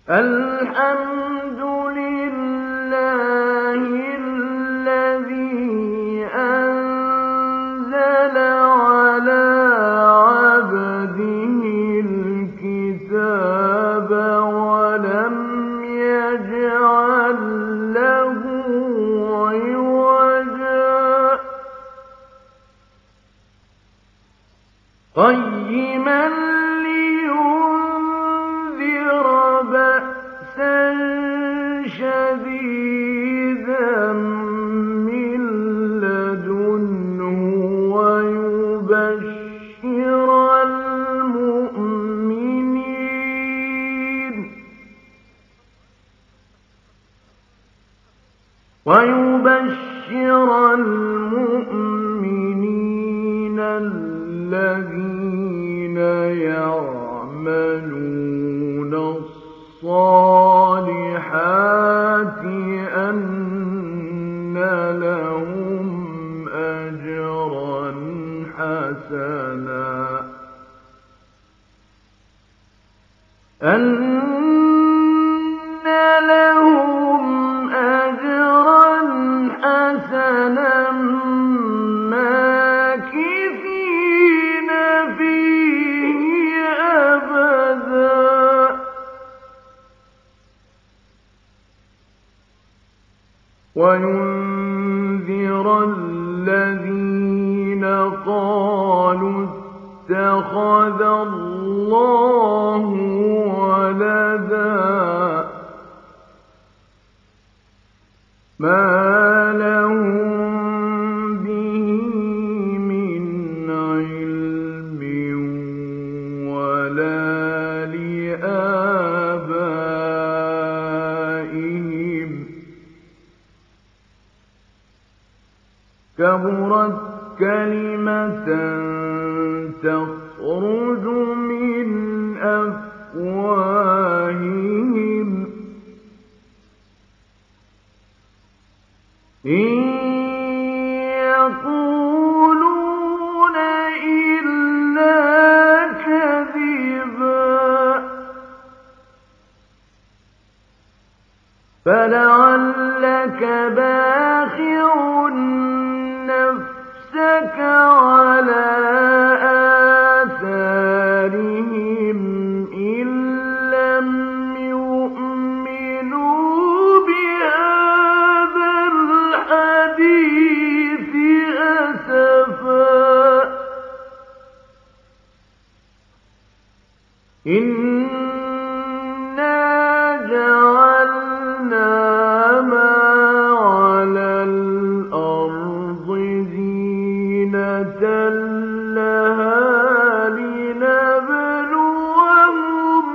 الحمد لله الذي أنزل على عبده الكتاب ولم يجعل له عوجا قيما لينذر بأسا شديدا من لدنه ويبشر المؤمنين الذين يعملون الصالحات أن لهم أجرا حسنا ماكثين فيه أبدا وينذر الذين قالوا اتخذ الله ولدا ما لهم به من علم ولا لآبائهم كبرت كلمة تخرج من أفواههم إن يقولون إلا كذبا فلعلك باخع نفسك على آثارهم إن لم يؤمنوا بهذا الحديث أسفا إنا جعلنا ما على الأرض زينة لها لنبلوهم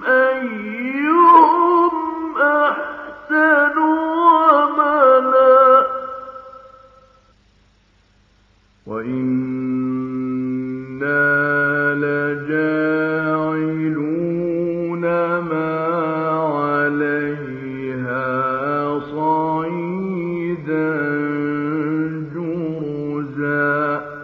أيهم أحسن عملا وإنا لجاعلون ما عليها صعيدا جرزا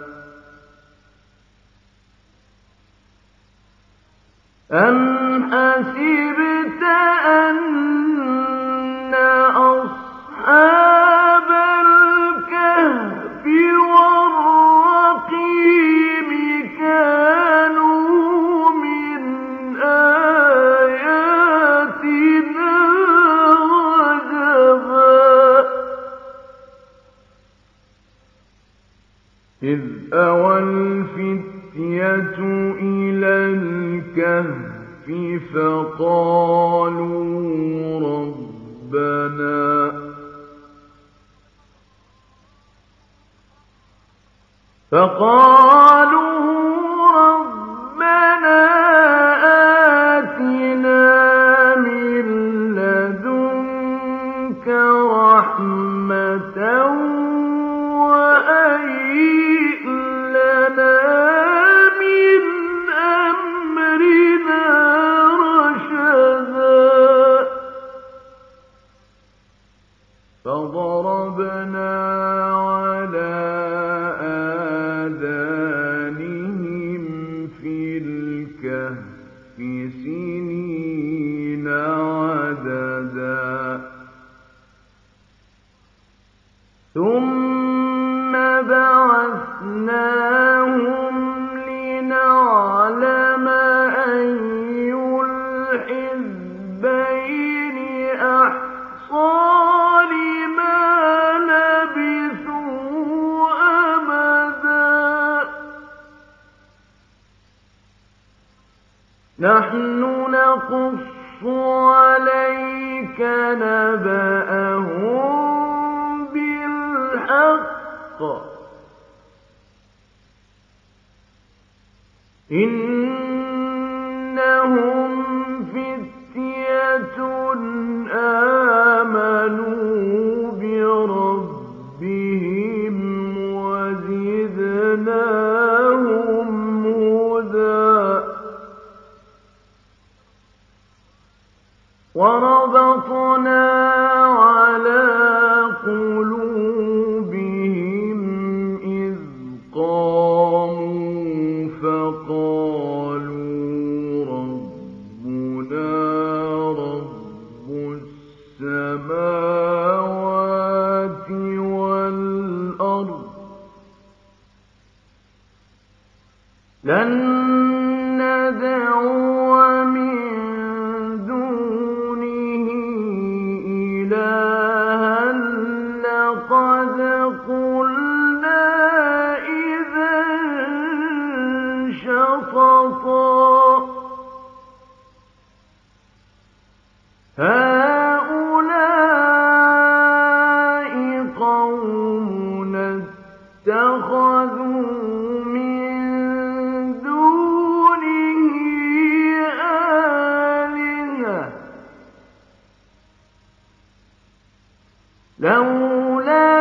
أم حسبت أن أصحاب الكهف والرقيم كانوا من آياتنا عجبا إذ أوى الفتية إلى الكهف فقالوا ربنا آتنا من لدنك رحمة وهيئ لنا من أمرنا رشدا فضربنا على آذانهم عليك نبأهم بالحق إنهم فتية آمنوا بربهم وزدناهم هدى وربطنا على قلوبهم إذ قاموا فقالوا ربنا رب السماوات والأرض لن ندعو من دونه إلها لقد قلنا إذا شططا هؤلاء قومنا اتخذوا من دونه آلهة لولا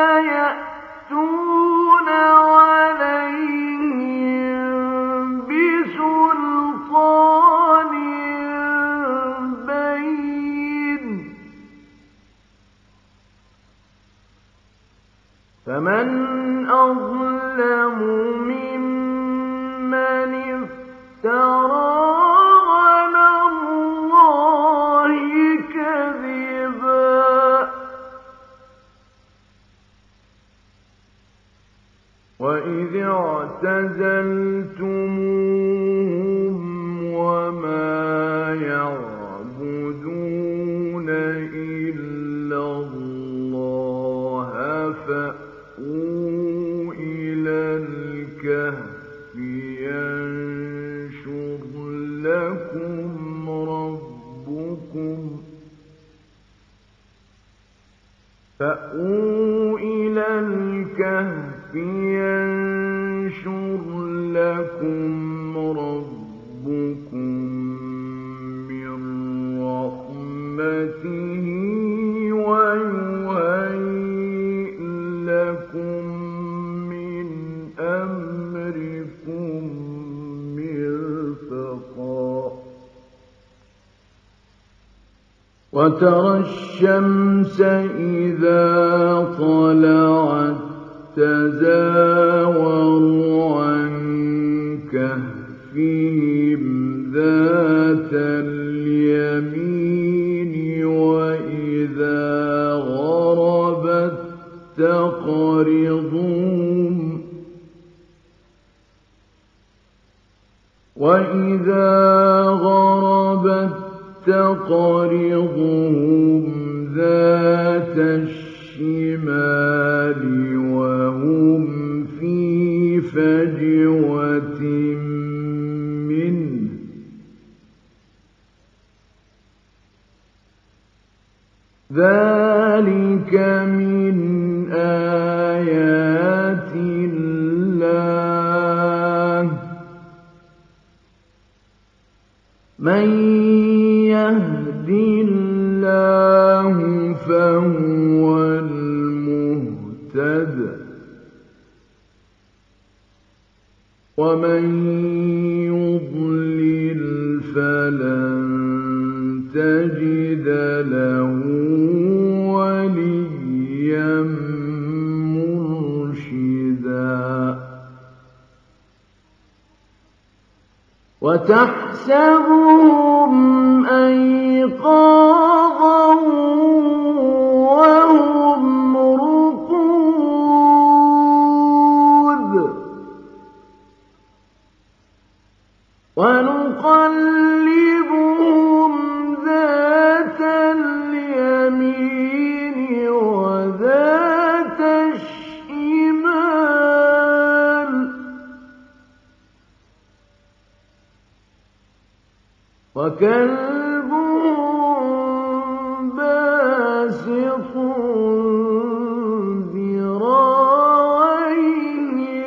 يأتون عليهم بسلطان بين فمن أظلم ممن افترى على الله كذبا وإذ اعتزلتموهم وما يعبدون إلا الله فأووا إلى الكهف ينشر لكم ربكم فأووا إلى الكهف ينشر لكم ربكم من رحمته ويهيئ لكم من أمركم مرفقا وترى الشمس إذا طلعت تزاور عن كهفهم ذات اليمين وإذا غربت تقرضهم ذات الشمال وهم في فجوة منه ذلك من آيات الله من يهد الله فهو المهتد ومن يضلل فلن تجد له وليا مرشدا وتحسبهم أيقاظا وهم رقود ونقلبهم ذات اليمين وذات الشمال وكلبهم باسط ذراعيه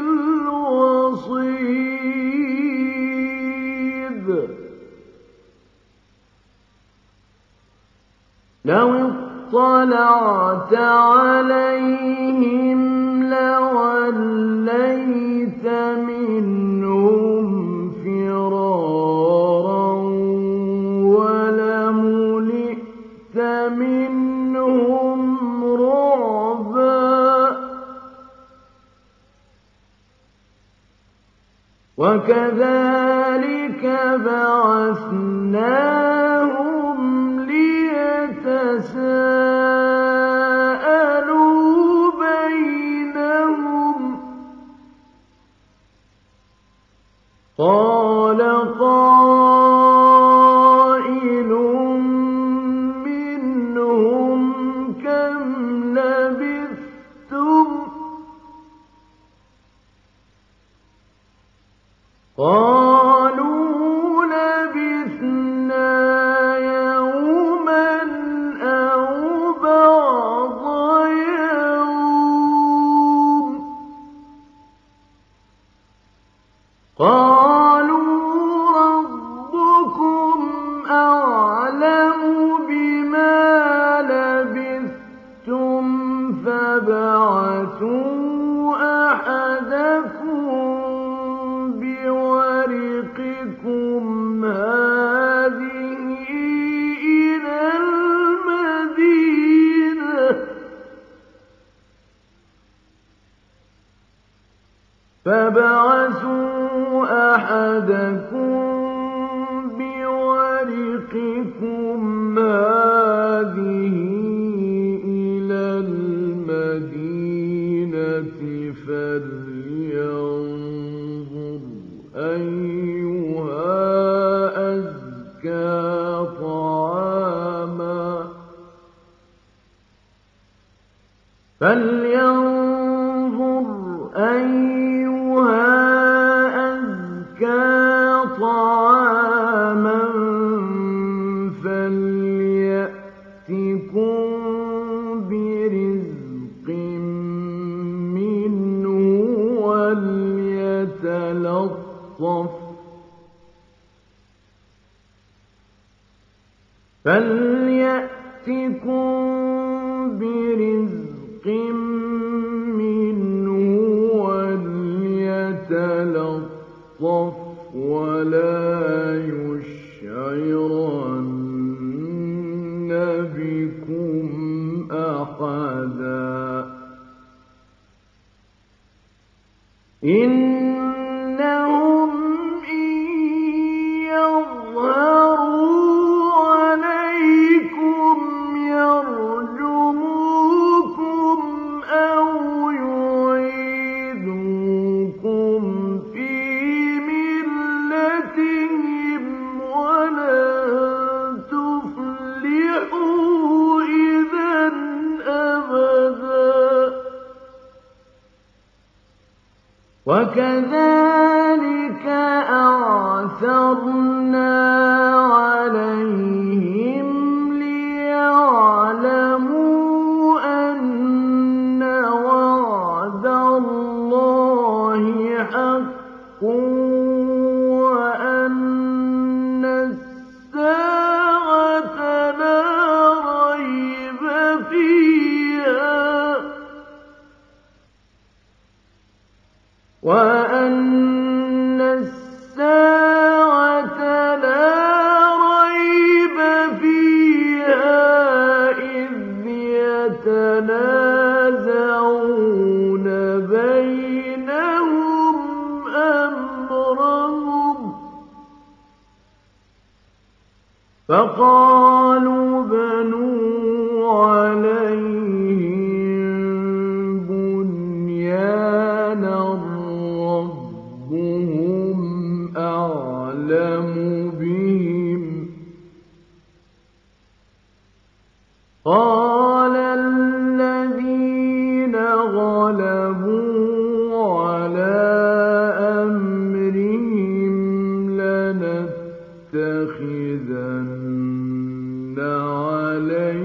بالوصيد لو اطلعت عليهم لوليت منهم فرارا ولملئت منهم رعبا وكذلك بعثناهم ليتساءلوا بينهم قال قائل منهم كم لبثتم قالوا لبثنا يوما أو بعض يوم قالوا ربكم أعلم بما لبثتم فابعثوا أحدكم بورقكم هذه إلى المدينة فابعثوا أحدكم بورقكم هذه إلى المدينة فلينظر أيها أزكى طعاما فليأتكم برزق منه وليتلطف ولا يشعرن بكم أحدا إنهم إن يظهروا عليكم يرجموكم أو يعيدوكم في ملتهم ولن تفلحوا إذا أبدا وكذلك أعثرنا عليهم ليعلموا أن وعد الله حق وأن الساعة لا ريب فيها وأن الساعة لا ريب فيها إذ يتنازعون بينهم أمرهم فقالوا بنوا عليهم بنيانا ربهم أعلم بهم قال الذين غلبوا على أمرهم لنتخذن عليهم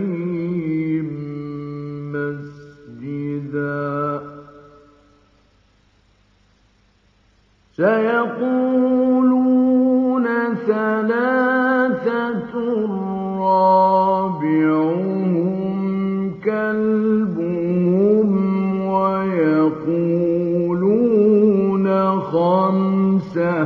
رابعهم كلبهم ويقولون خمسة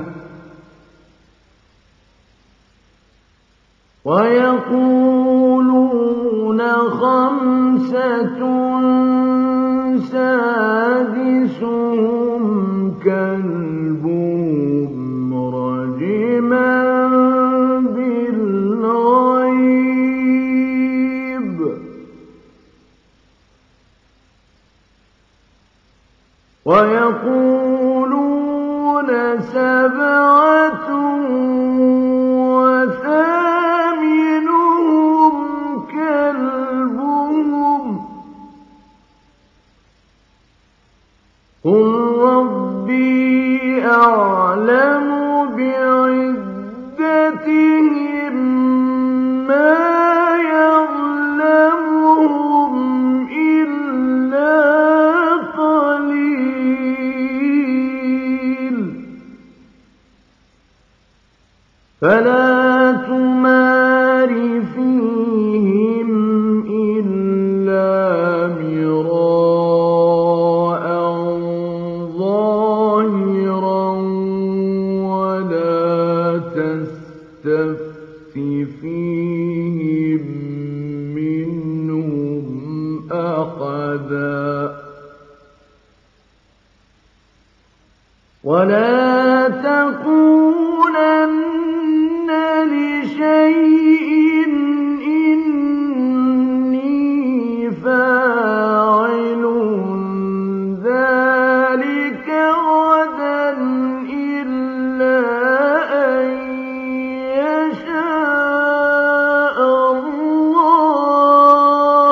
سادسهم كلبهم رجما بالغيب ويقولون سبعة وثامنهم كلبهم قل ربي أعلم بعدتهم ما يعلمهم إلا قليل فلا تمار فيهم إلا مراء ظاهرا ولا تستفت فيهم منهم أحدا ولا تقولن لشيء إني فاعل ذلك غدا إلا أن يشاء الله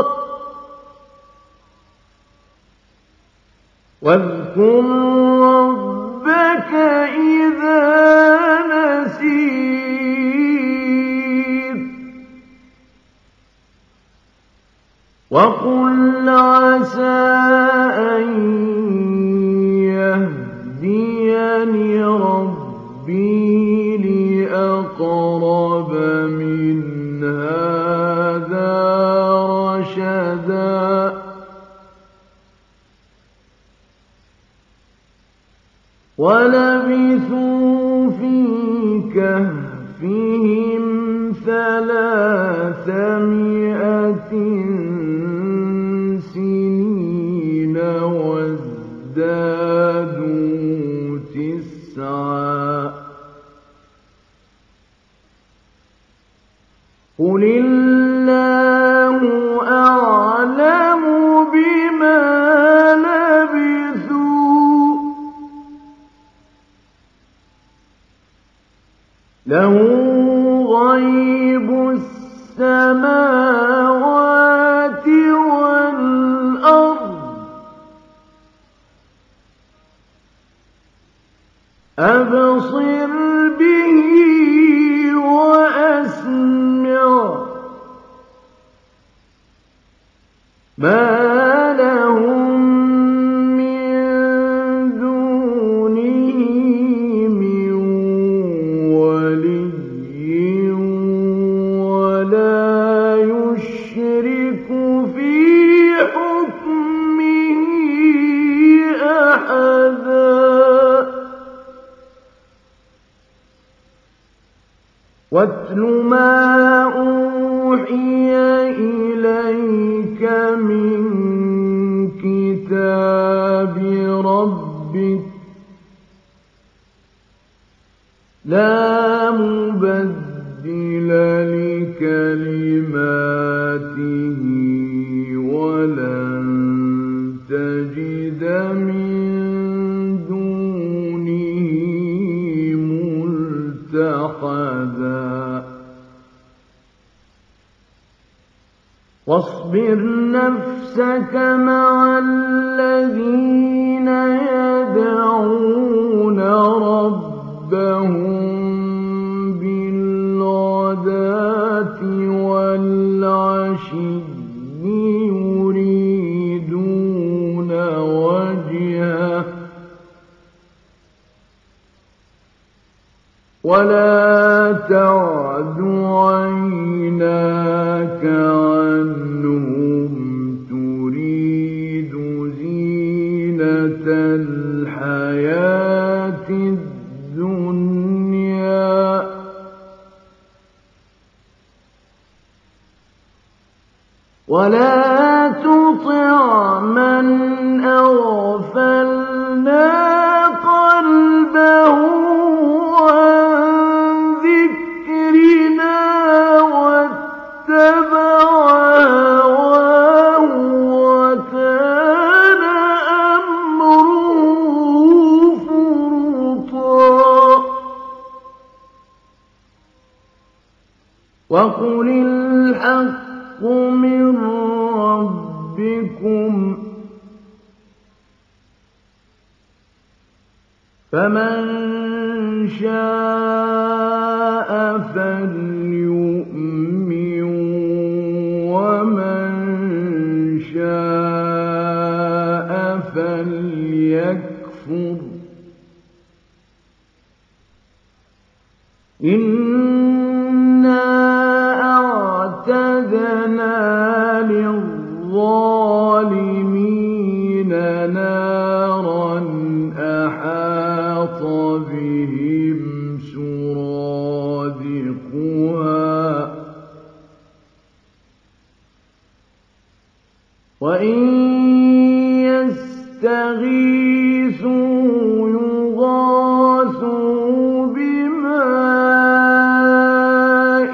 واذكر ربك إذا نسيت وقل عسى أن يهديني ربي لأقرب من هذا رشدا ولبثوا في كهفهم 300 سنين وازدادوا 9 قل الله أعلم بما لبثوا له غيب السماوات والأرض أبصر به وأسمع ما لهم من دونه من ولي ولا يشرك في حكمه أحدا واتل ما أوحي إليك من كتاب ربك لا مبدل لكلماته ولن تجد من دونه ملتحدا واصبر نفسك مع الذين يدعون ربهم بالغداة والعشي يريدون وجهه ولا تعد عيناك ولا تطع من أغفلنا قلبه عن ذكرنا واتبع هواه وكان أمره فرطا وقل الحق من ربكم فمن شاء فليؤمن ومن شاء فليكفر إنا أعتدنا للظالمين نارا أحاط بهم سرادقها وإن يستغيثوا يغاثوا بماء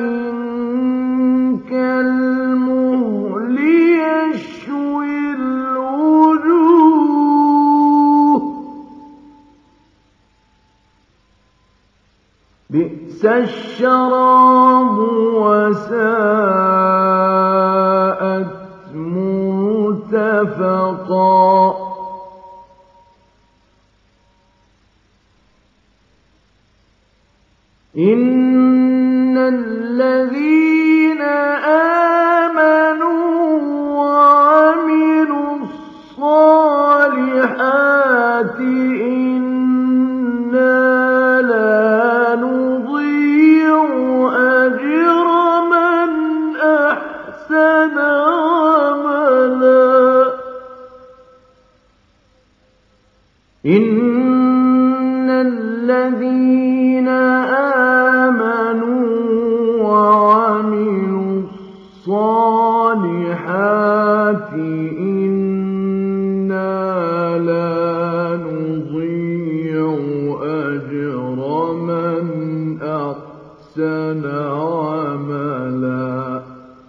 كالمهل يشوي الوجوه بئس الشراب وساءت مرتفقا إن الذين آمنوا وعملوا الصالحات إنا لا نضيع أجر من أحسن عملا إن الذين آمنوا وعملوا الصالحات إنا لا نضيع أجر من أحسن عملا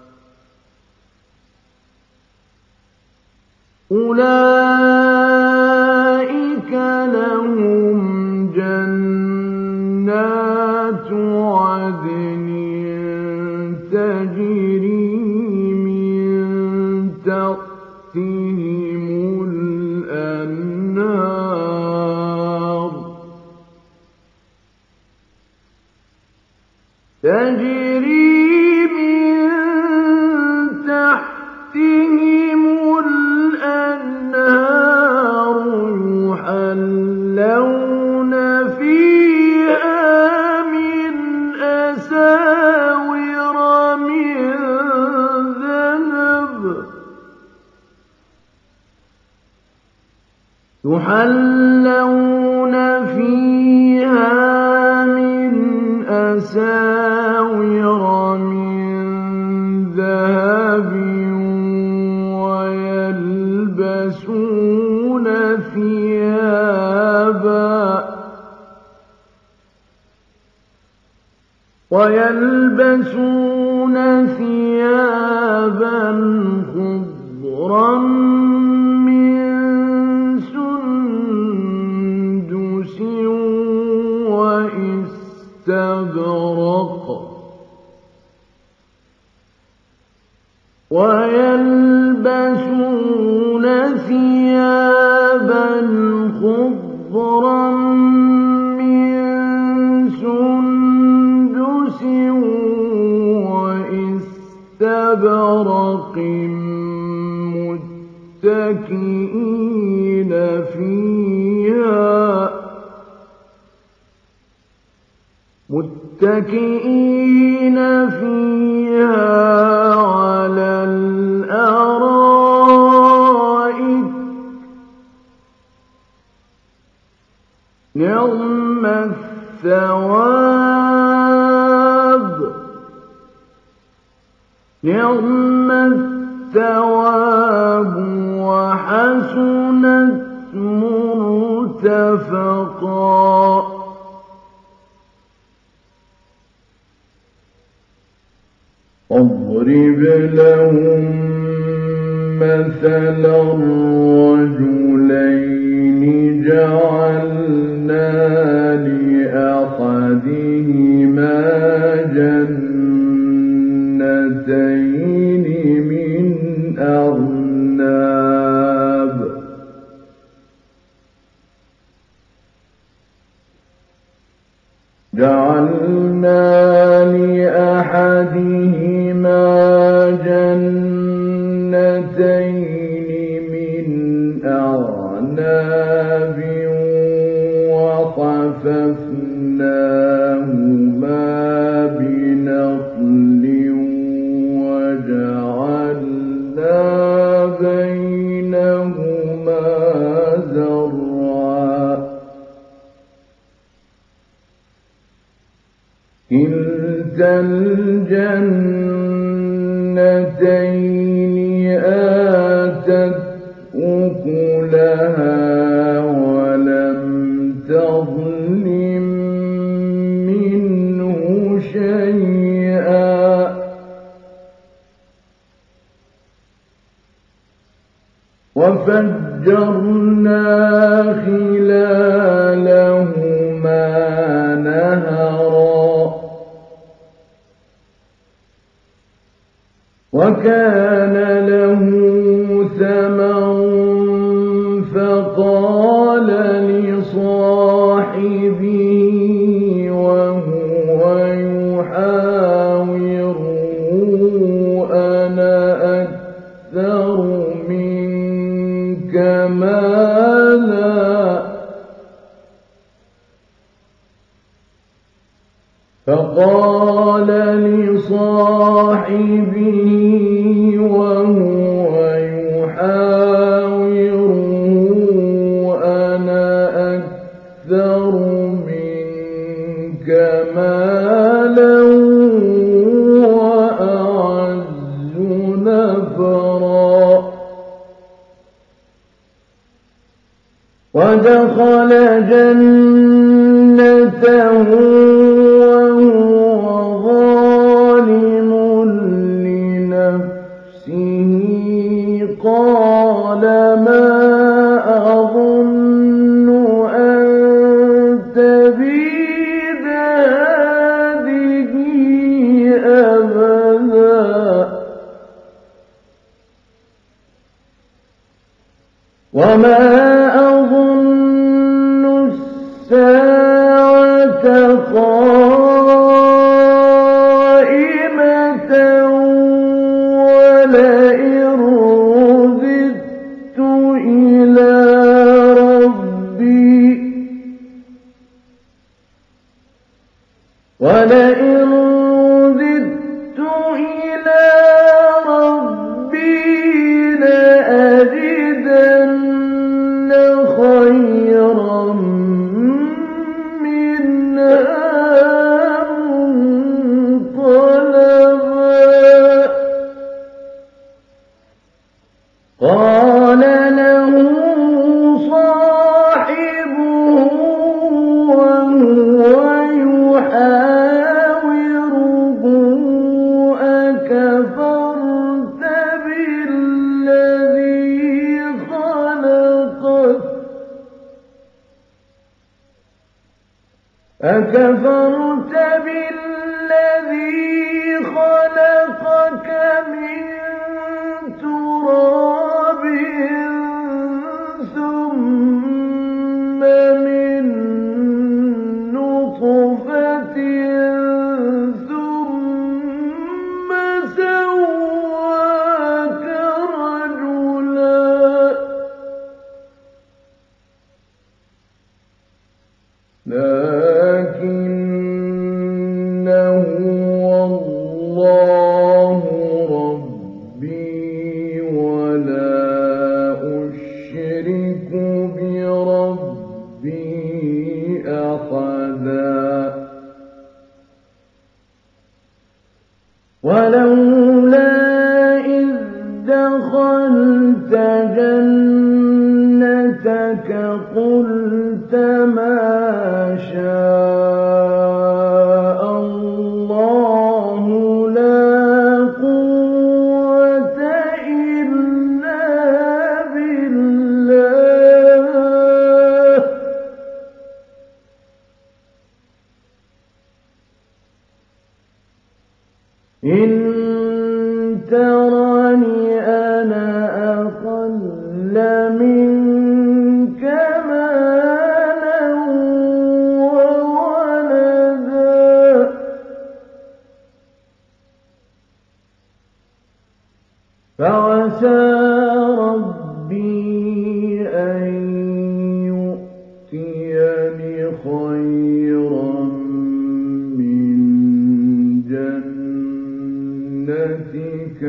أولئك لهم جنات عدن تجري من تحتهم الأنهار يحلون فيها من أساور من ذهب يحلون فيها من أساور من ذهب ويلبسون ثيابا خضرا من سندس واستبرق ويلبسون ثيابا خضرا من سندس واستبرق متكئين فيها على الأرائك نعم الثواب الثواب وحسنت مرتفقا واضرب لهم مثلا الرجلين جعلنا لأحدهما جنتين من أعناب وحففناهما بنخل وجعلنا بينهما زرعا كلتا الجنتين آتت أكلها ولم تظلم منه شيئا وفجرنا خلالهما نهرا وكان له ثمر فقال لصاحبه وهو يحاوره أنا أكثر منك مالا فقال لصاحبه وهو يحاوره أنا أكثر منك مالا وأعز نفرا ودخل جنته قال ما أظن أن تبيد هذه أبدا وما أظن الساعة قائمة ولئن رددت إلى ربي لأجدن خيرا منها منقلبا قال له صاحبه وهو يحاوره أكفرت بالذي خلقك من تراب ثم من نطفة ثم سواك رجلا لكن ترني أنا أقل منك مالا وولدا فعسى ربي أن يؤتيني خيرا من جنتك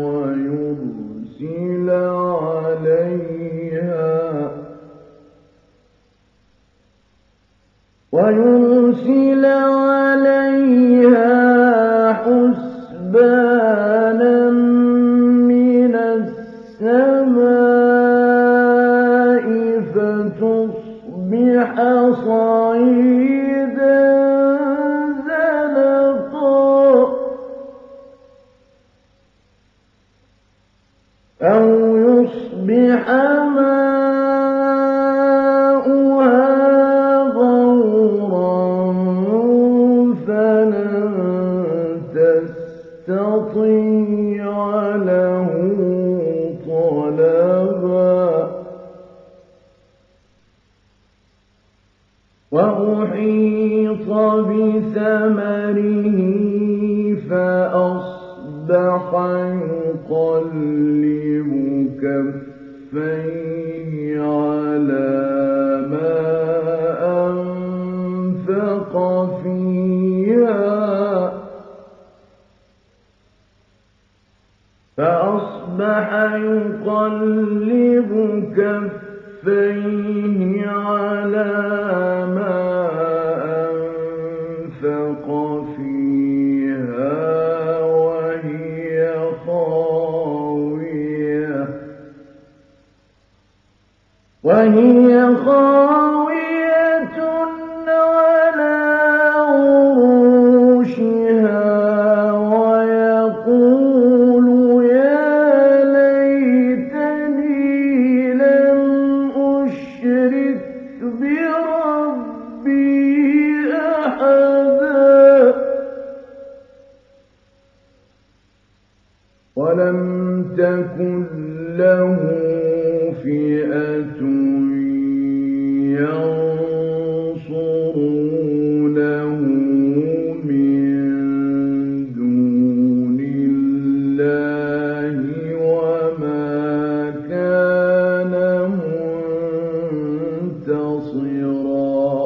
ويرسل عليها حسبانا من السماء فتصبح صعيدا زلقا أو يصبح له طلبا وأحيط بثمره فأصبح يقلب كفيه على ما أنفق فيها على ما أنفق فيها وهي خاوية على عروشها ويقول يا ليتني لم أشرك بربي أحدا ولم تكن له فئة ينصرونه من دون الله وما كان منتصرا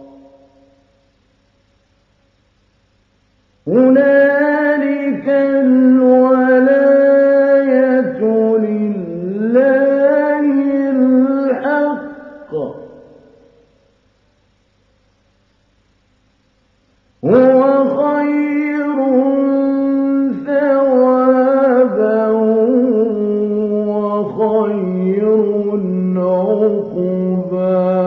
هنالك الولاية لله الحق هو خير ثوابا وخير عقبا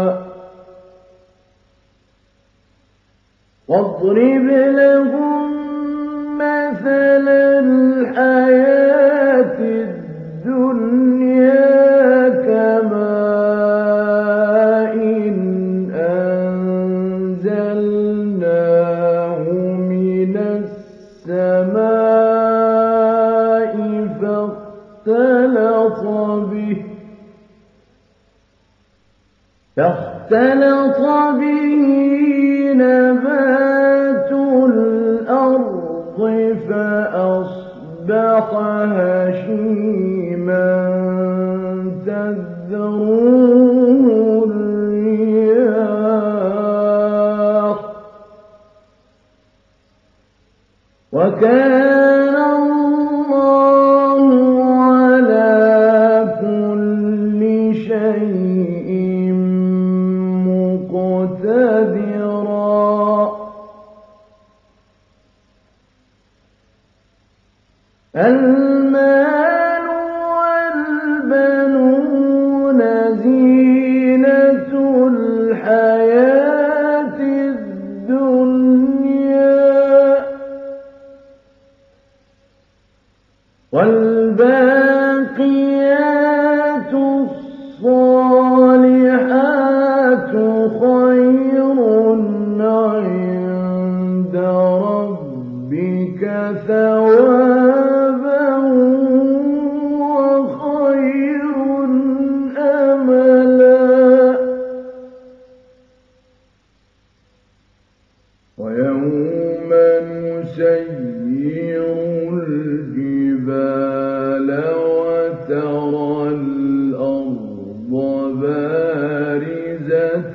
واضرب لهم مثل الحياة الدنيا كماء أنزلناه من السماء فاختلط به نبات الأرض فأصبح هشيما تذروه الرياح وكان الله على كل شيء مقتدرا المال والبنون زينة الحياة الدنيا والباقيات الصالحات خير عند ربك ثوابا الجبال وترى الأرض بارزة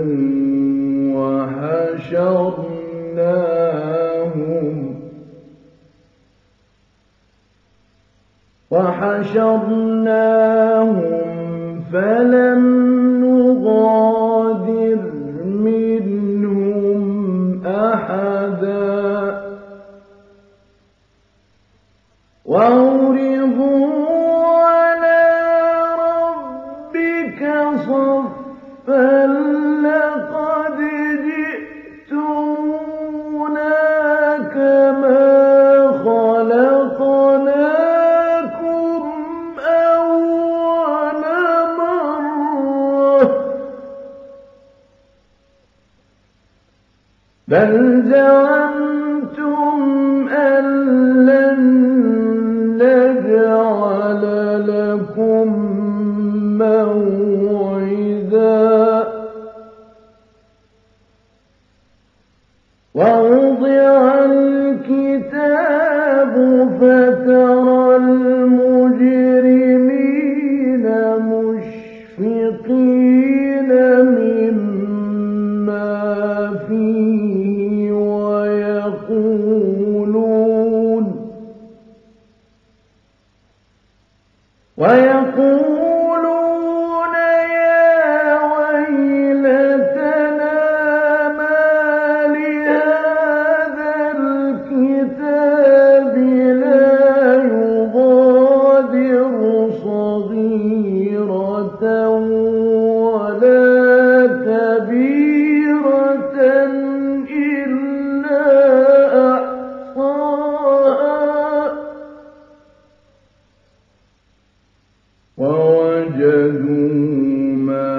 وحشرناهم فلم نغادر منهم أحدا وعرضوا على ربك صفا لقد جئتمونا كما خلقناكم أول مرة بل زعمتم أن لن نجعل لكم موعدا ووضع الكتاب فترى المجرمين مشفقين مما فيه ويقولون يا ويلتنا ما لهذا الكتاب لا يغادر صغيرة ولا كبيرة إلا أحصاها ووجدوا ما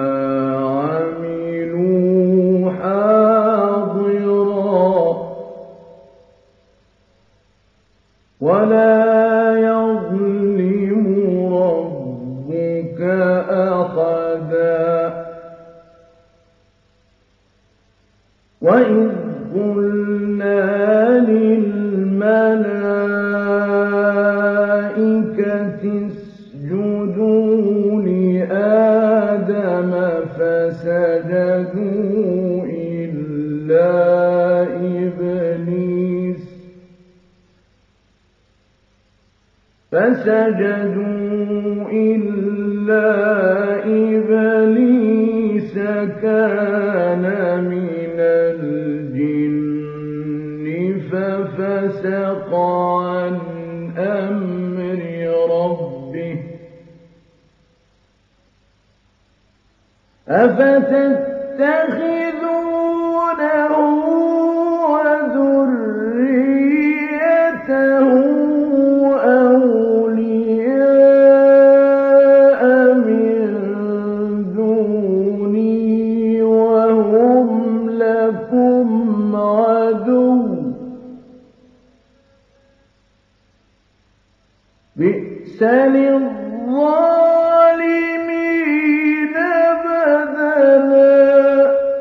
عملوا حاضرا ولا يظلم ربك أحدا وإذ قلنا للملائكة اسجدوا لآدم فسجدوا إلا إبليس كان من الجن ففسق عن أمر ربه أفتتخذونه وذريته أولياء من دوني وهم لكم عدو بئس للظالمين بدلا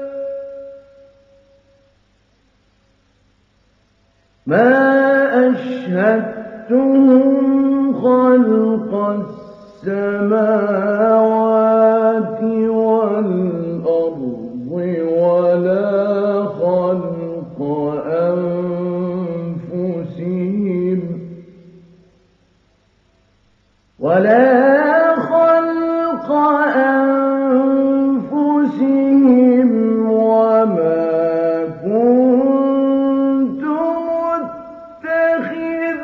ما أشهدتهم خلق السماوات والأرض ولا خلق أنفسهم وما كنت متخذ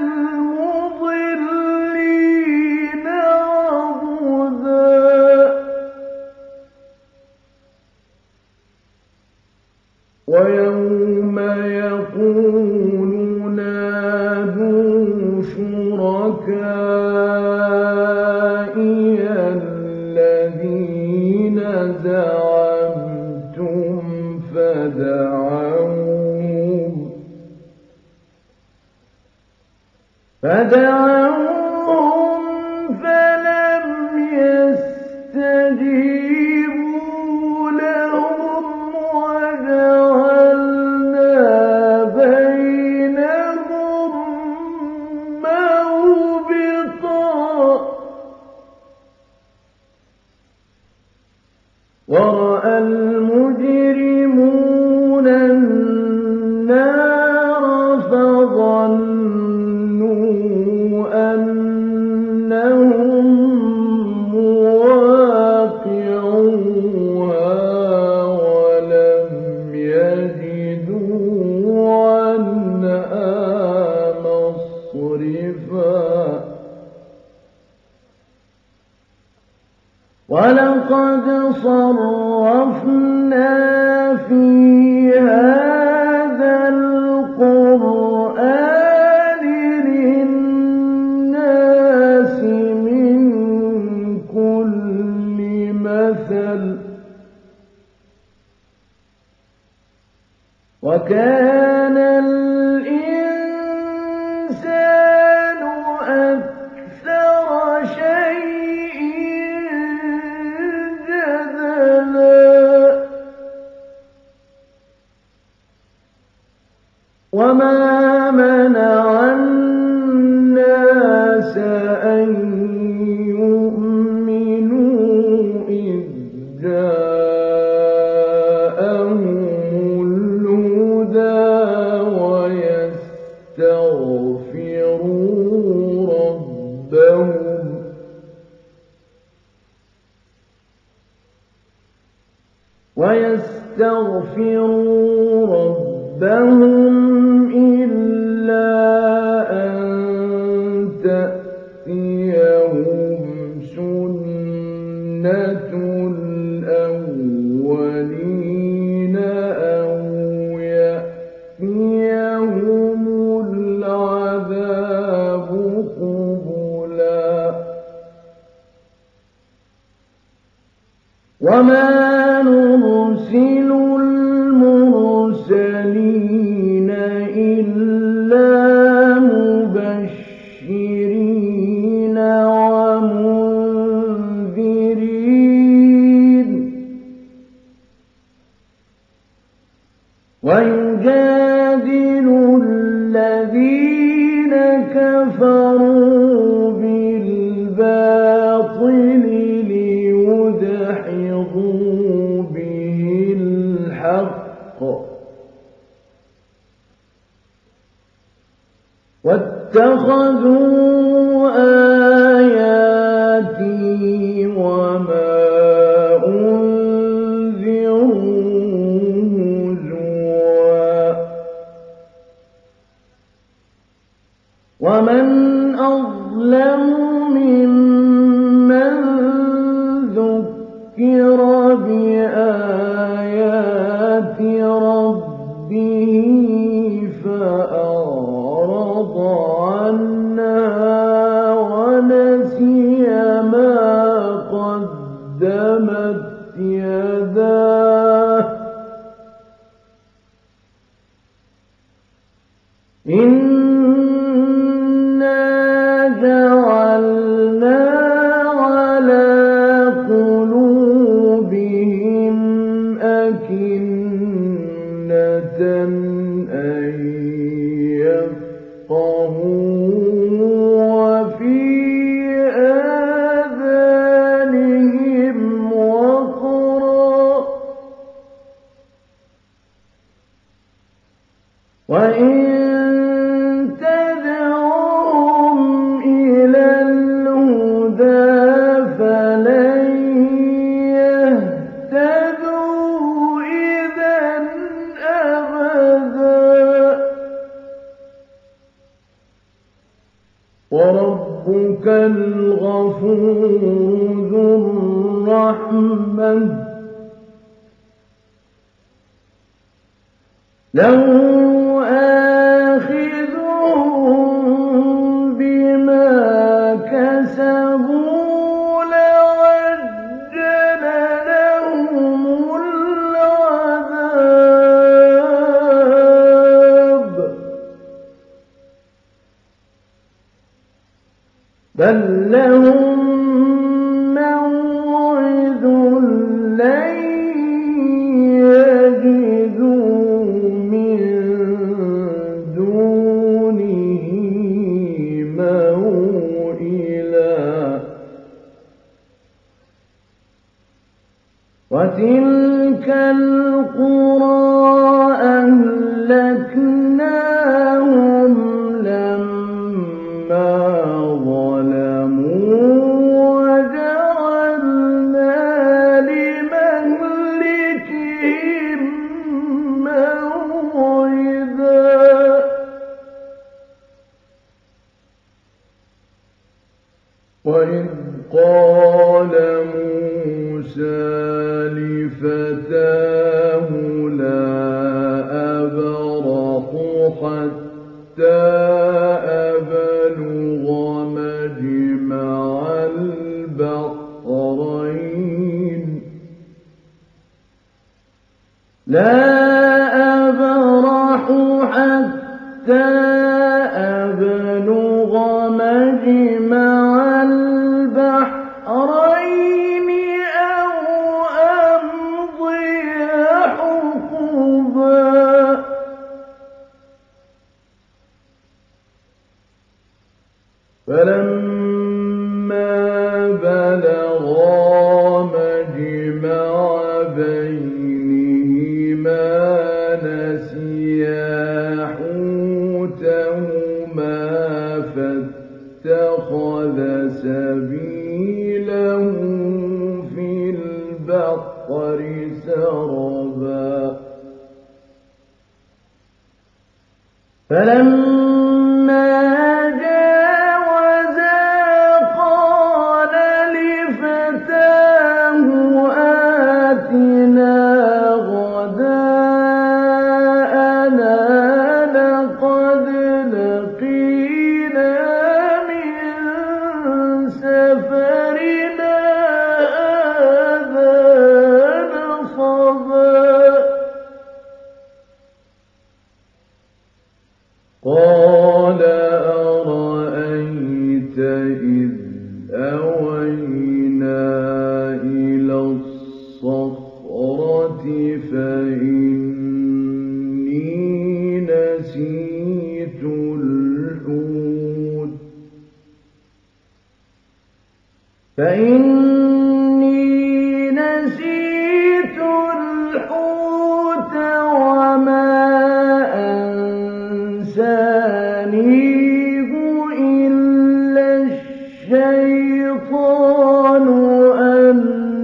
المضلين عضدا ويوم يقول نادوا شركائي الذين زعمتم فدعوهم فلم يستجيبوا لهم وجعلنا بينهم موبقا رأى المجرمون النار فظنوا أنهم مواقعوها ولم يجدوا عنها مصرفا ولقد صرفنا في هذا القرآن للناس من كل مثل وكان الإنسان أكثر شيء جدلا وما منع الناس أن يؤمنوا إذ جاءهم الهدى ويستغفروا ربهم إلا أن تأتيهم سنة الأولين أو يأتيهم العذاب قبلا وما نرسل المرسلين إلا مبشرين ومنذرين ويجادل الذين كفروا بالباطل ليدحضوا به الحق واتخذوا آياتي وما أنذروا هزوا ومن أظلم ممن ذكر بآيات ربه فأعرض عنها ونسي ما قدمت يداه إنا جعلنا على قلوبهم أكنة أن يفقهوا وفي آذانهم وقرا وإن تدعوهم إلى الهدى فلن يهتدوا إذًا أبداً وربك الغفور ذو الرحمة لو آخذهم بما كسبوا لعجل لهم العذاب بل لهم موعد لن يجدوا من دونه موئلا وتلك تلك القرى أهلكناهم لما ظلموا وجعلنا لمهلكهم موعدا وإذ قال موسى لفتاه لا أبرح حتى أبلغ مجمع البحرين لا أبرح حتى أبلغ مجمع البحرين أو أمضي حقبا فلما بلغا مجمع بينهما نسيا حوتهما فاتخذ سبيله في البحر سربا فلما جاوزا قال لفتاه آتنا غداءنا لقد لقينا من سفرنا هذا نصبا قال أرأيت إذ أوينا إلى الصخرة فإني نسيت الحوت وما أنسانيه إلا الشيطان أن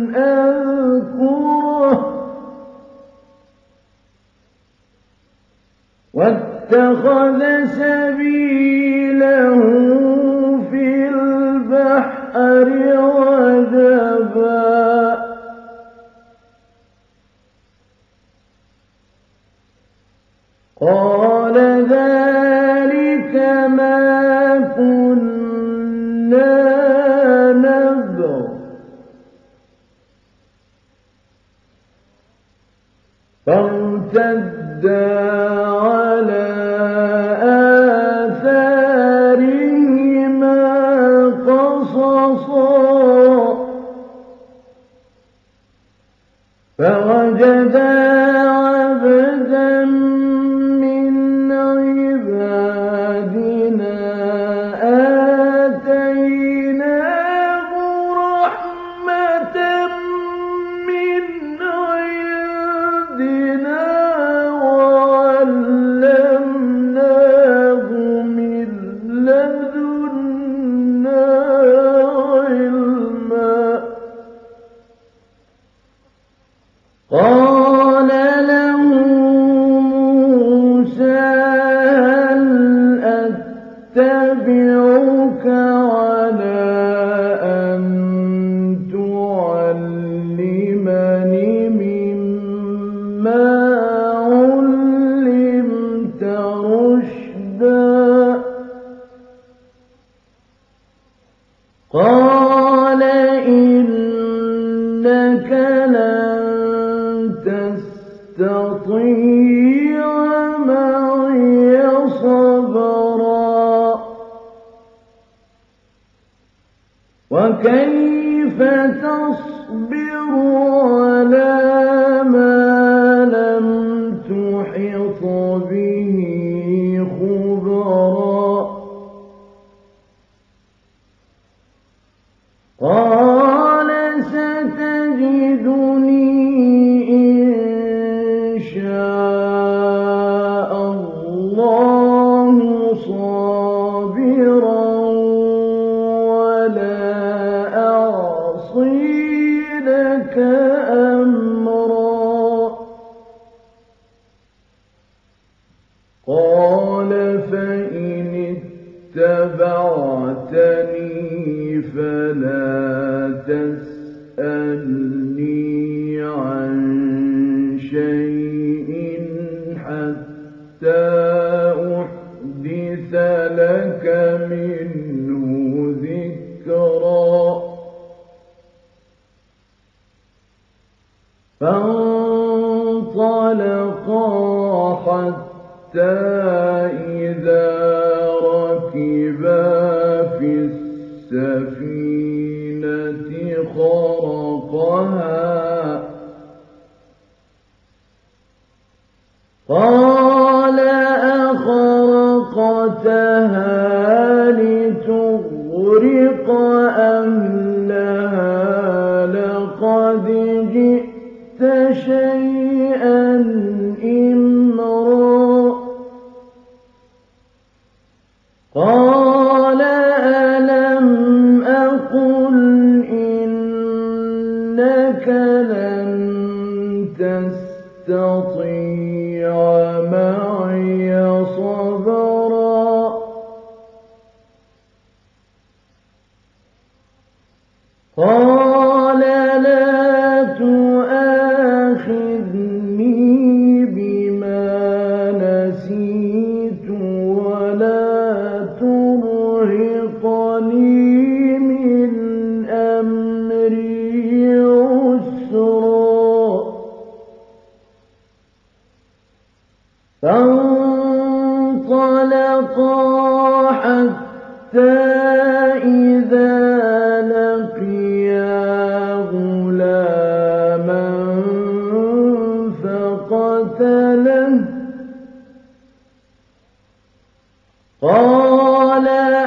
أذكره واتخذ سبيله في البحر عجبا قال ذلك ما كنا نبغ فارتدا على آثارهما قصصا فوجدا عبدا من عبادنا آتيناه رحمة من عندنا وعلمناه من لدنا علما قال له موسى هل أتبعك على أن تعلمني مما علمت رشدا قال إنك لن تستطيع معي صبرا وكيف تصبر على ما لم تحط به خبرا قال ستجدني إن حتى إذا ركبا في السفينة خرقها قال أخرقتها لتغرق أهلها لقد جئت شيئا إمرا قال ألم أقل إنك لن تستطيع معي صبرا قال لا تؤاخذني بما نسيت ولا ترهقني من أمري عسرا فانطلقا حتى إذا لقيا غلاما فقتله قال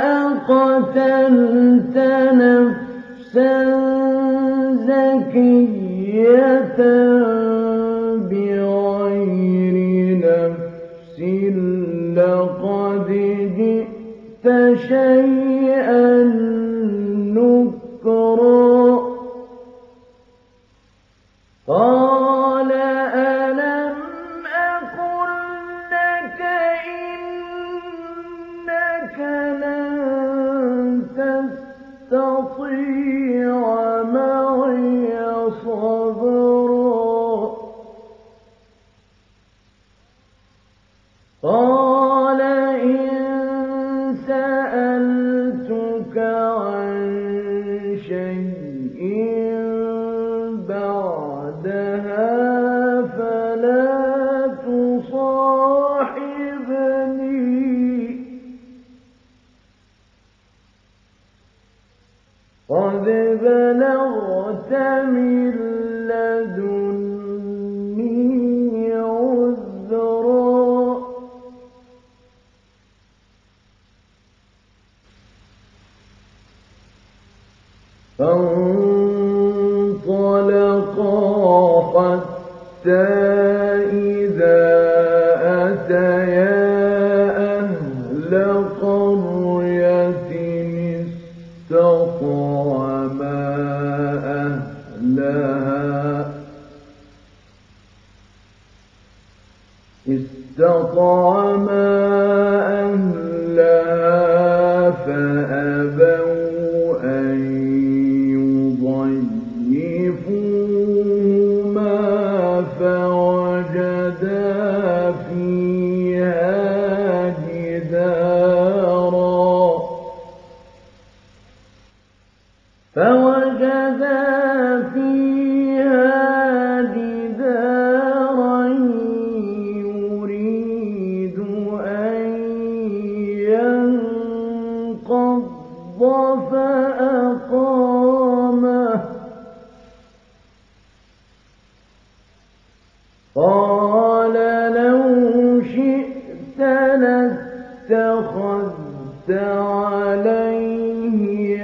أقتلت نفسا زكية بغير نفس لقد جئت شيئا نكرا قال ألم أقل لك إنك لن تستطيع معي صبرا قال إن سألتك عن شيء بعدها فلا تصاحبني قد بلغت من لدني عذرا فانطلقا حتى إذا أتيا أهل قرية استطعما أهلها فأبوا أن يضيفوهما فوجدا فيها جدارا يريد أن ينقض فأقامه قال لو شئت لاتخذت عليه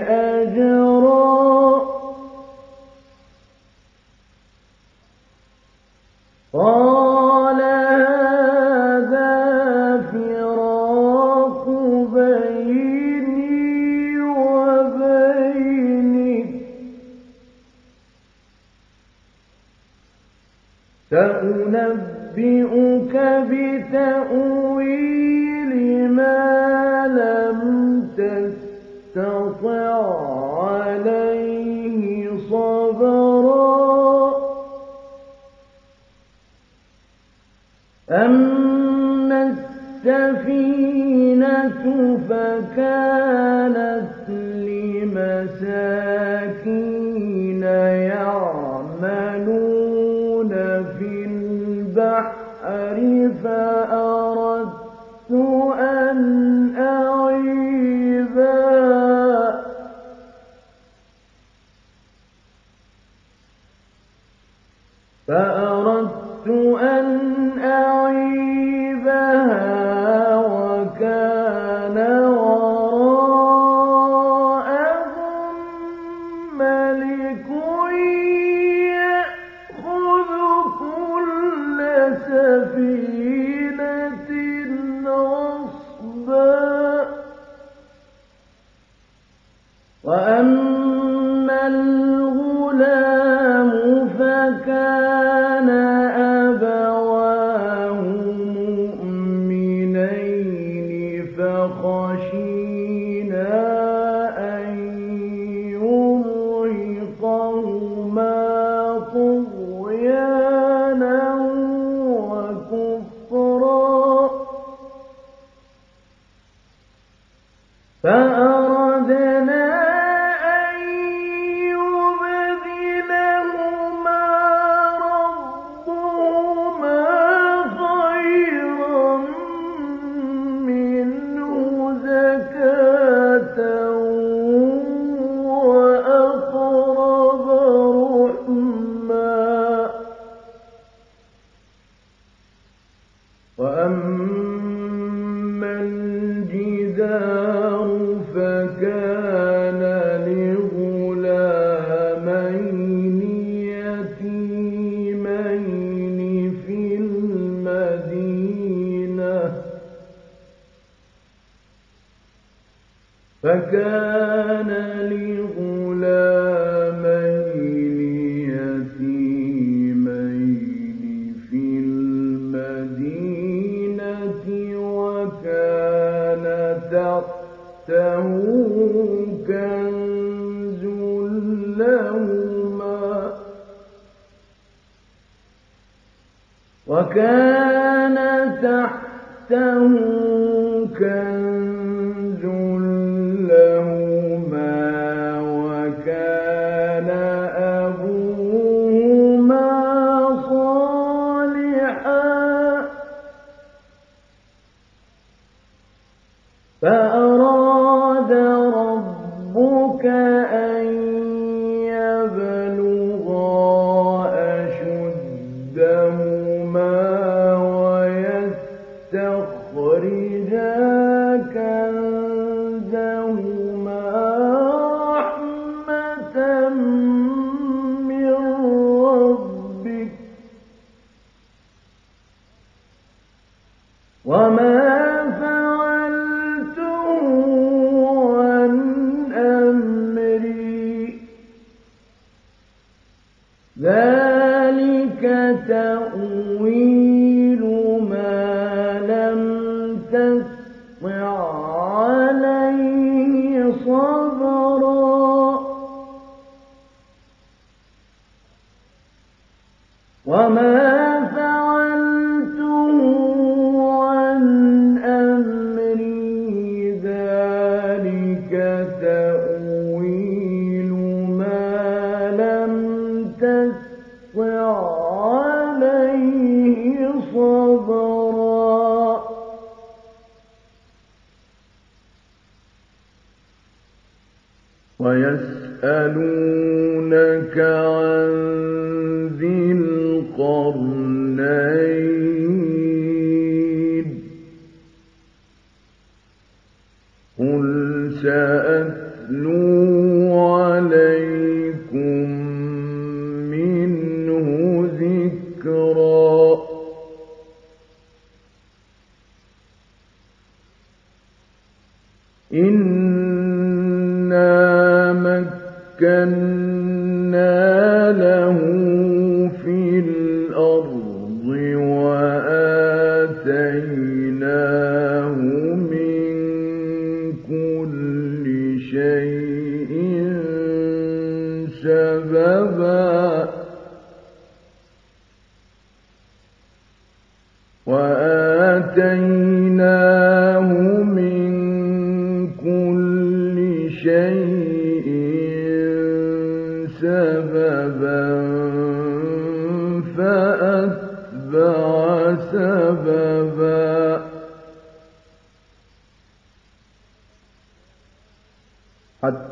أجرا قال هذا فراق بيني وبينك سأنبئك بتأويل ما لم تستطع عليه صبرا أما السفينة فكانت لمساكين يعملون في البحر فأردنا فأردت أن أعيبها وكان وراءهم ملك يأخذ كل سفينة غصبا وأما الغلام فكان أبواه مؤمنين فخشينا أن يرهقهما طغيانا وكفرا فأردنا وأما الجدار فكان لغلامين يتيمين في المدينة وكان تحته كنز لهما وكان أبوهما صالحا فأراد ربك أن يبلغا أشدهما ويستخرجا كنزهما رحمة من ربك وما ذلك تأويل ما لم تسطع عليه صبرا وما فعلته عن أمري ذلك تأويل ما لم تسطع عليه صبرا ويسألونك عن ذي القرنين قل سأتلو عليكم منه ذكرا إنا مكنا له في الأرض وآتيناه من كل شيء سببا وآتيناه من كل شيء سببا فأتبع سببا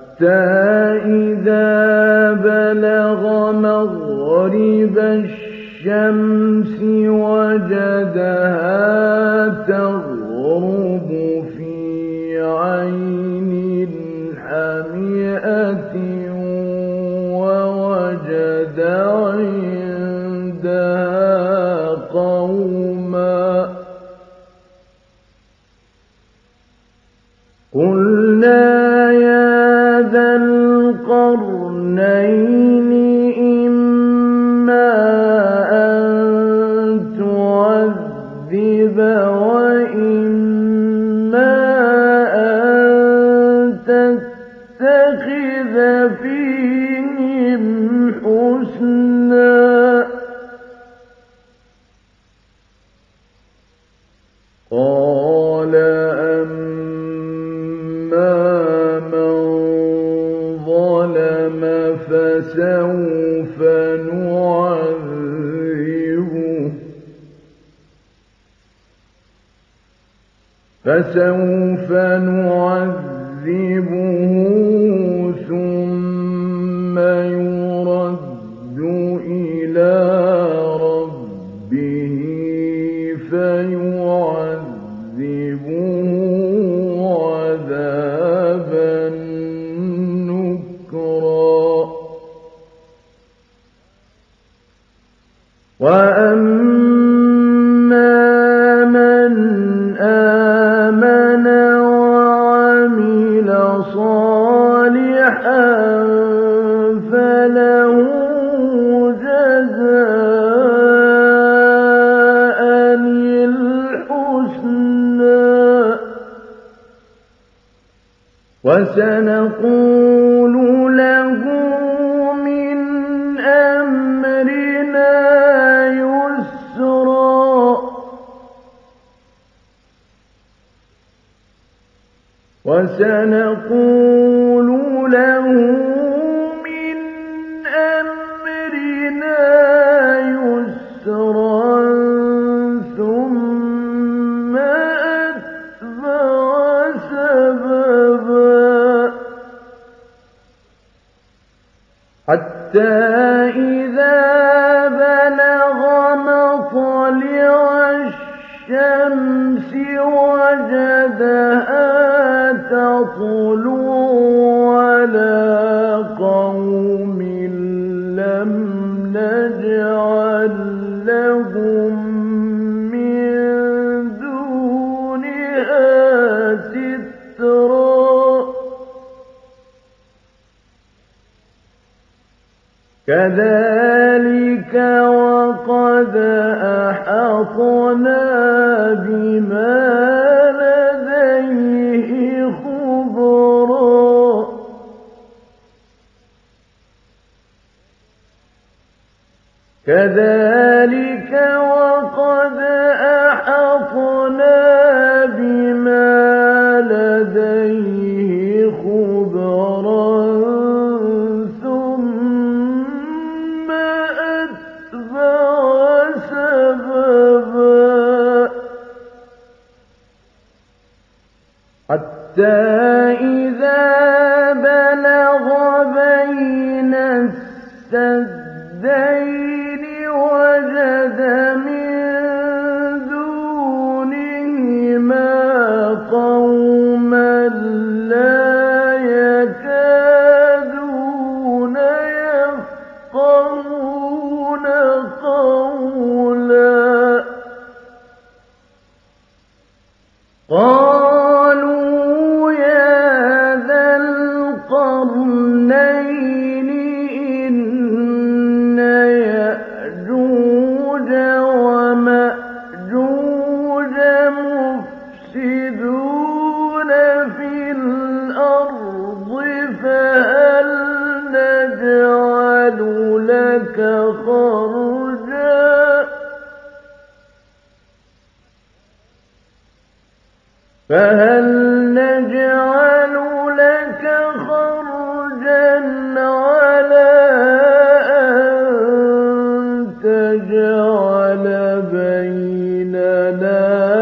حتى إذا بلغ مغرب الشمس الشمس وجدها تغرب في عين حمئة ووجد عندها قوما قلنا يا ذا القرنين إما أن تعذب وإما أن تتخذ فيهم حسنا قال أما من ظلم فسوف نعذبه ثم يرد إلى ربه فيعذبه عذابا نكرا وأما من آمن وعمل صالحا فله جزاء الحسنى وسنقول له من أمرنا يسرا وسنقول له من أمرنا يسرا ثم أتبع سببا حتى إذا بلغ مطلع الشمس وجدها تطلع على قوم لم نجعل لهم من دونها سترا كذلك وقد أحطنا بما لديه خبرا كذلك وقد أحطنا بما لديه خبرا ثم أتبع سببا حتى إذا بلغ بين السدين وجد من دونهما قوما لا يكادون يفقهون قولا قالوا يا ذا القرنين إن يأجوج ومأجوج مفسدون في الأرض فهل نجعل لك خرجا على أن تجعل بيننا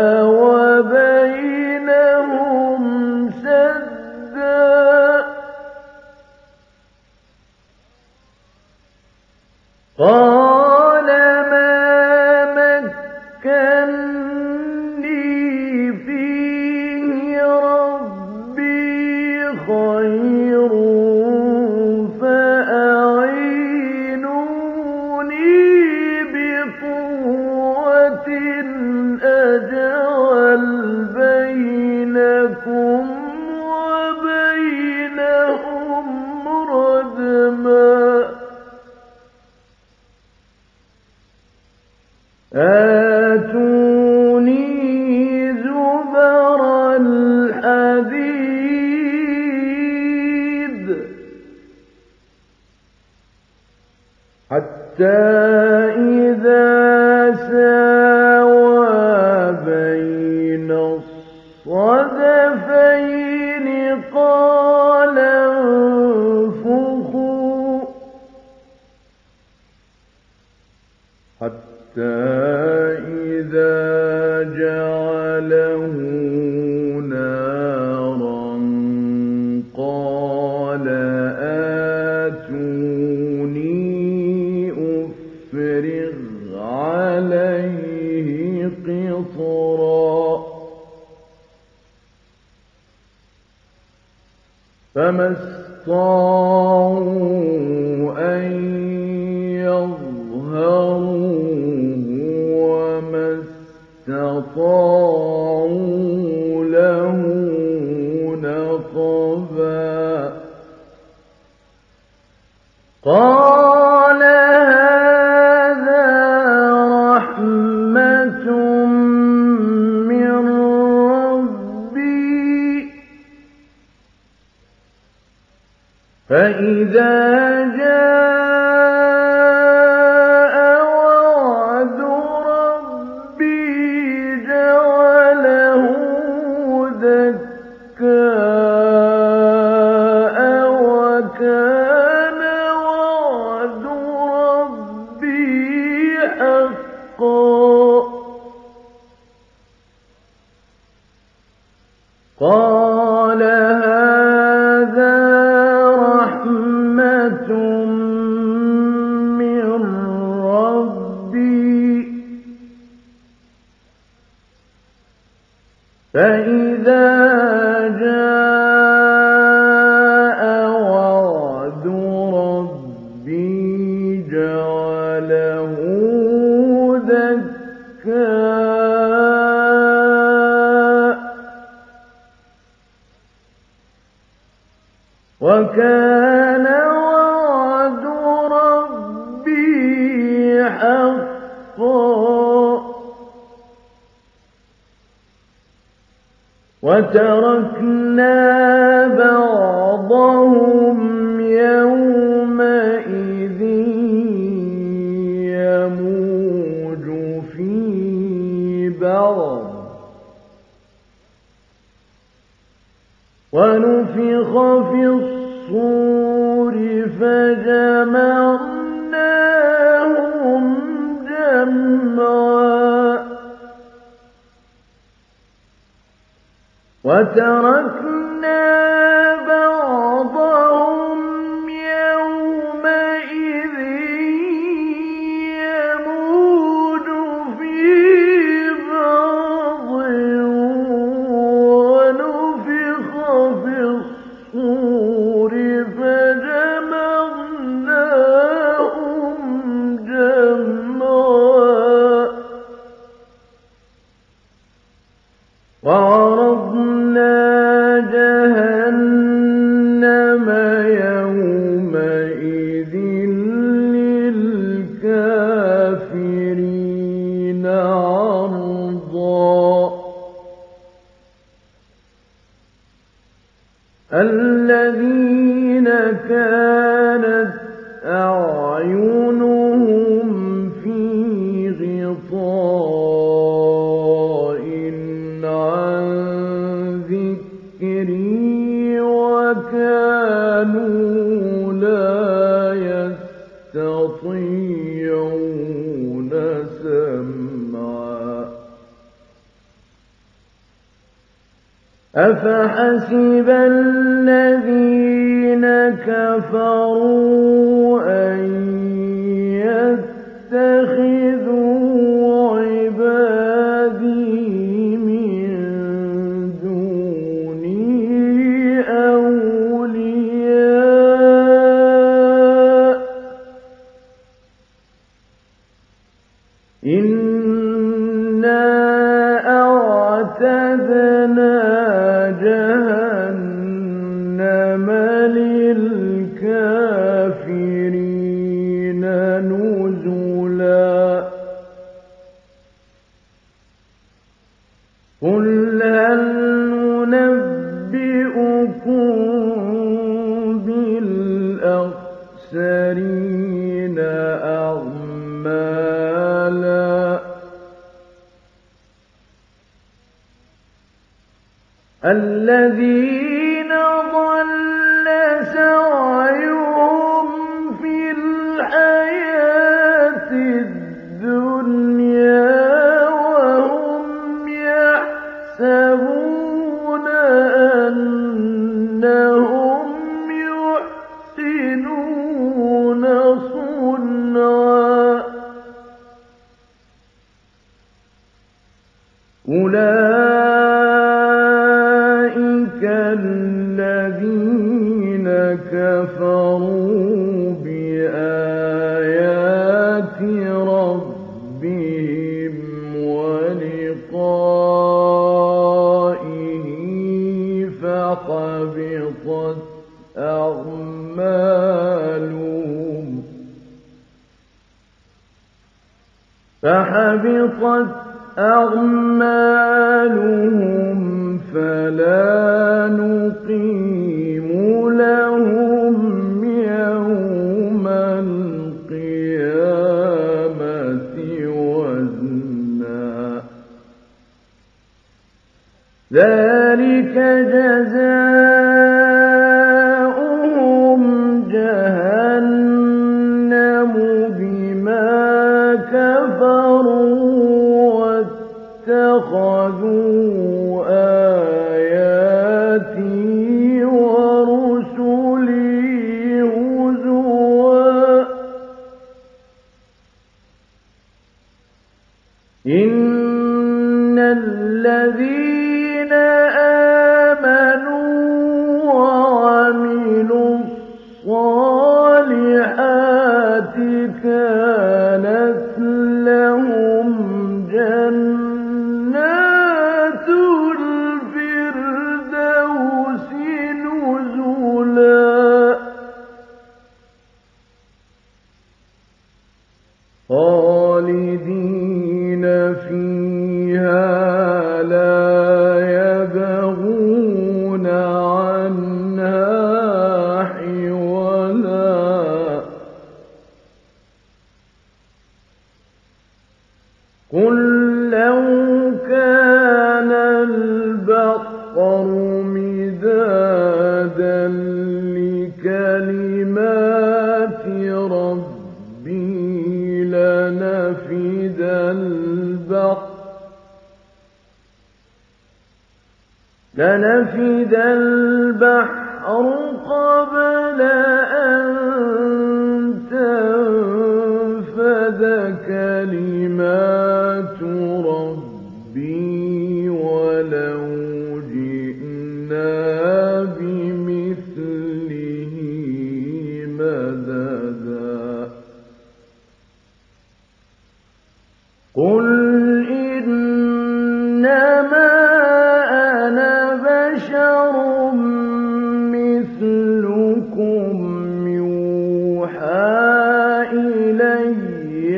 وبينهم سدا قال ما آتوني زبر الحديد حتى إذا ساوى بين الصدفين قال انفخوا حتى إذا جعله نارا قال آتوني أفرغ عليه قطرا فما استطاعوا أن يظهروه وما استطاعوا له نقبا قال هذا رحمة من ربي فإذا جاء وعد ربي جعله دكاء وكان وعد ربي حقا قال هذا رحمة من ربي فإذا جاء وعد ربي جعله دكاء وكان وعد ربي حقا وتركنا بعضهم يومئذ يموج في بعض ونفخ في الصور فجمعناهم جمعا وتركنا بعضهم يومئذ يموج في بعض ونفخ في الصور فجمعناهم جمعا وعرضنا جهنم يومئذ للكافرين عرضا الذين كانت أعينهم في غطاء عن ذكري وكانوا لا يستطيعون سمعا أفحسب الذين كفروا أن يتخذوا عبادي من دوني أولياء إنا أعتدنا جهنم للكافرين نزلا الذين ضل سعيهم في الحياة الدنيا وهم يحسبون أنهم يحسنون صنعا أولئك الذين كفروا بآيات ربهم ولقائه فحبطت أعمالهم فلا نقيم لهم يوم القيامة وزنا ذلك جزاؤهم جهنم بما كفروا واتخذوا آياتي ورسلي هزوا إن الذين آمنوا وعملوا الصالحات كانت لهم جنات الفردوس نزلا خالدين فيها لا يبغون عنها حولا قل لو كان البحر مدادا لكلمات ربي لنفد البحر قبل أن تنفد كلمات ربي ولو جئنا بمثله مددا قل إنما أنا بشر مثلكم يوحى إلي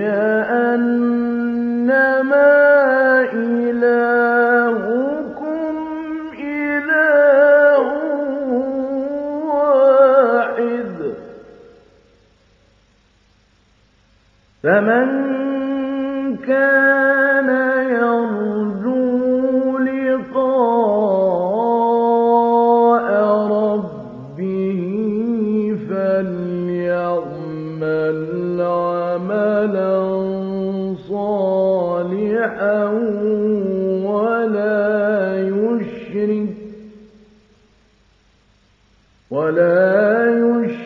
أنما إلهكم إله واحد فمن كان يرجو لقاء ربه فليعمل عملا صالحا ولا يشرك